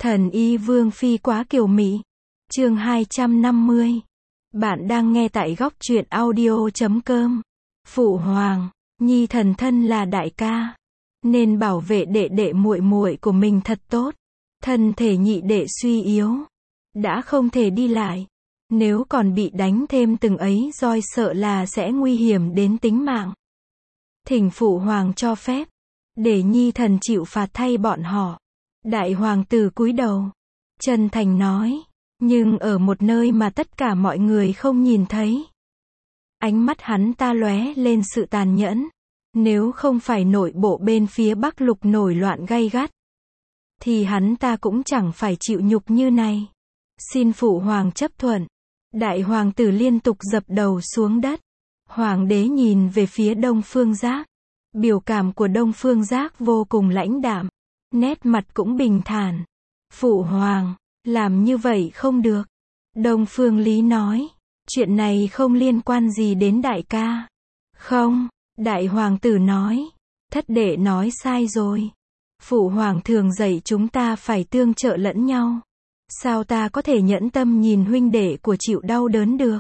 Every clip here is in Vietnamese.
Thần y vương phi quá kiều mỹ. Chương 250. Bạn đang nghe tại góc truyện audio.com. Phụ hoàng, nhi thần thân là đại ca, nên bảo vệ đệ đệ muội muội của mình thật tốt. Thân thể nhị đệ suy yếu, đã không thể đi lại. Nếu còn bị đánh thêm từng ấy roi sợ là sẽ nguy hiểm đến tính mạng. Thỉnh phụ hoàng cho phép, để nhi thần chịu phạt thay bọn họ. Đại hoàng tử cúi đầu, chân thành nói, nhưng ở một nơi mà tất cả mọi người không nhìn thấy. Ánh mắt hắn ta lóe lên sự tàn nhẫn. Nếu không phải nội bộ bên phía Bắc Lục nổi loạn gay gắt, thì hắn ta cũng chẳng phải chịu nhục như này. Xin phụ hoàng chấp thuận. Đại hoàng tử liên tục dập đầu xuống đất. Hoàng đế nhìn về phía Đông Phương Giác. Biểu cảm của Đông Phương Giác vô cùng lãnh đạm. Nét mặt cũng bình thản. Phụ hoàng, làm như vậy không được. Đông Phương Lý nói, chuyện này không liên quan gì đến đại ca. Không, đại hoàng tử nói, thất đệ nói sai rồi. Phụ hoàng thường dạy chúng ta phải tương trợ lẫn nhau. Sao ta có thể nhẫn tâm nhìn huynh đệ của chịu đau đớn được?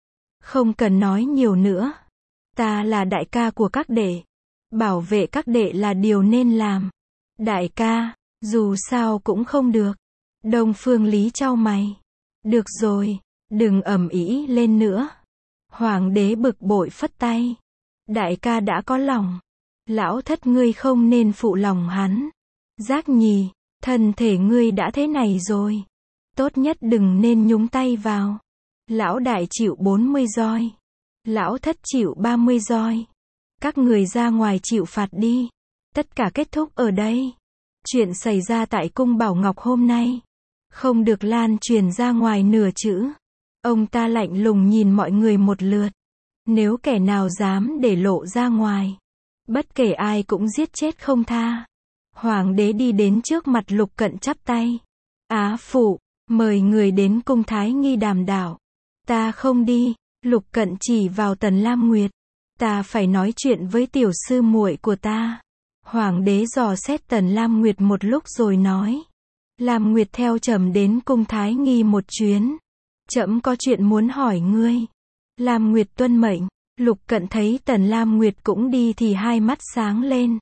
Không cần nói nhiều nữa. Ta là đại ca của các đệ. Bảo vệ các đệ là điều nên làm. Đại ca, dù sao cũng không được. Đông Phương Lý chau mày. Được rồi, đừng ầm ĩ lên nữa. Hoàng đế bực bội phất tay. Đại ca đã có lòng. Lão thất ngươi không nên phụ lòng hắn. Giác nhì, thân thể ngươi đã thế này rồi. Tốt nhất đừng nên nhúng tay vào. Lão đại chịu 40 roi. Lão thất chịu 30 roi. Các người ra ngoài chịu phạt đi. Tất cả kết thúc ở đây. Chuyện xảy ra tại cung Bảo Ngọc hôm nay không được lan truyền ra ngoài nửa chữ. Ông ta lạnh lùng nhìn mọi người một lượt. Nếu kẻ nào dám để lộ ra ngoài, bất kể ai cũng giết chết không tha. Hoàng đế đi đến trước mặt Lục Cận chắp tay. Á phụ, mời người đến cung Thái Nghi đàm đạo. Ta không đi. Lục Cận chỉ vào Tần Lam Nguyệt. Ta phải nói chuyện với tiểu sư muội của ta. Hoàng đế dò xét Tần Lam Nguyệt một lúc rồi nói. Lam Nguyệt theo trẫm đến cung Thái Nghi một chuyến. Trẫm có chuyện muốn hỏi ngươi. Lam Nguyệt tuân mệnh. Lục Cận thấy Tần Lam Nguyệt cũng đi thì hai mắt sáng lên.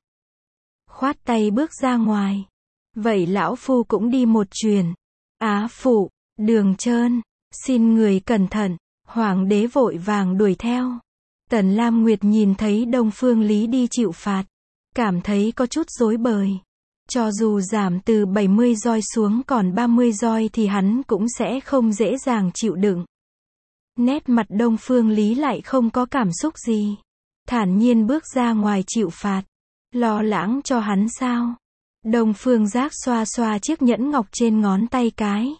Khoát tay bước ra ngoài. Vậy lão phu cũng đi một chuyến. Á phụ, đường trơn, xin người cẩn thận. Hoàng đế vội vàng đuổi theo. Tần Lam Nguyệt nhìn thấy Đông Phương Lý đi chịu phạt, cảm thấy có chút rối bời. Cho dù giảm từ 70 roi xuống còn 30 roi thì hắn cũng sẽ không dễ dàng chịu đựng. Nét mặt Đông Phương Lý lại không có cảm xúc gì. Thản nhiên bước ra ngoài chịu phạt. Lo lắng cho hắn sao? Đông Phương Giác xoa xoa chiếc nhẫn ngọc trên ngón tay cái.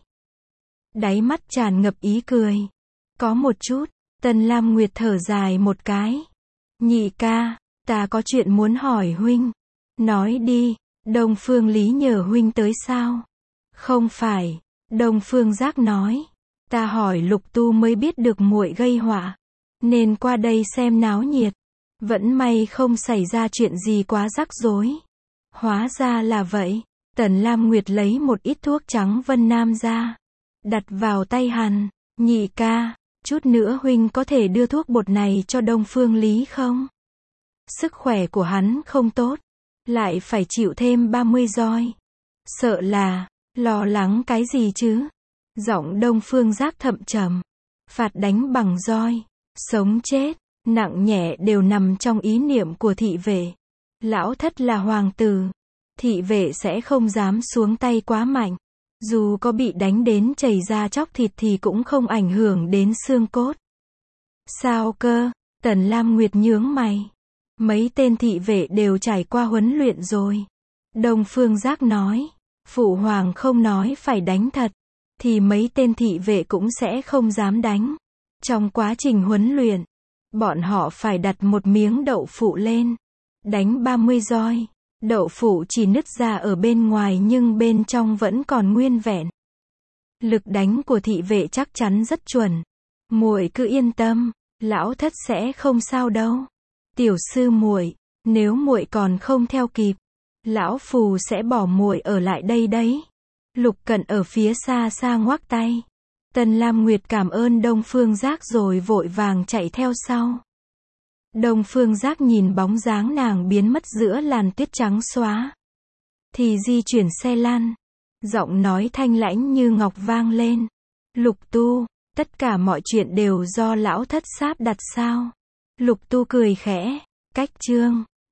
Đáy mắt tràn ngập ý cười. Có một chút. Tần Lam Nguyệt thở dài một cái. Nhị ca, ta có chuyện muốn hỏi huynh. Nói đi. Đông Phương Lý nhờ huynh tới sao? Không phải. Đông Phương Giác nói. Ta hỏi Lục Tu mới biết được muội gây họa, nên qua đây xem náo nhiệt. Vẫn may không xảy ra chuyện gì quá rắc rối. Hóa ra là vậy. Tần Lam Nguyệt lấy một ít thuốc trắng Vân Nam ra, đặt vào tay hắn. Nhị ca, chút nữa huynh có thể đưa thuốc bột này cho Đông Phương Lý không? Sức khỏe của hắn không tốt, lại phải chịu thêm 30 roi. Sợ là, lo lắng cái gì chứ? Giọng Đông Phương Giác thậm trầm. Phạt đánh bằng roi, sống chết, nặng nhẹ đều nằm trong ý niệm của thị vệ. Lão thất là hoàng tử. Thị vệ sẽ không dám xuống tay quá mạnh. Dù có bị đánh đến chảy ra chóc thịt thì cũng không ảnh hưởng đến xương cốt. Sao cơ? Tần Lam Nguyệt nhướng mày. Mấy tên thị vệ đều trải qua huấn luyện rồi. Đông Phương Giác nói. Phụ hoàng không nói phải đánh thật, thì mấy tên thị vệ cũng sẽ không dám đánh. Trong quá trình huấn luyện, bọn họ phải đặt một miếng đậu phụ lên. Đánh 30 roi. Đậu phụ chỉ nứt ra ở bên ngoài nhưng bên trong vẫn còn nguyên vẹn. Lực đánh của thị vệ chắc chắn rất chuẩn. Muội cứ yên tâm, lão thất sẽ không sao đâu. Tiểu sư muội, nếu muội còn không theo kịp, lão phù sẽ bỏ muội ở lại đây đấy. Lục Cận ở phía xa xa ngoắc tay. Tần Lam Nguyệt cảm ơn Đông Phương Giác rồi vội vàng chạy theo sau. Đông Phương Giác nhìn bóng dáng nàng biến mất giữa làn tuyết trắng xóa. Thì di chuyển xe lăn. Giọng nói thanh lãnh như ngọc vang lên. Lục Tu, tất cả mọi chuyện đều do lão thất sáp đặt sao? Lục Tu cười khẽ. Cách chương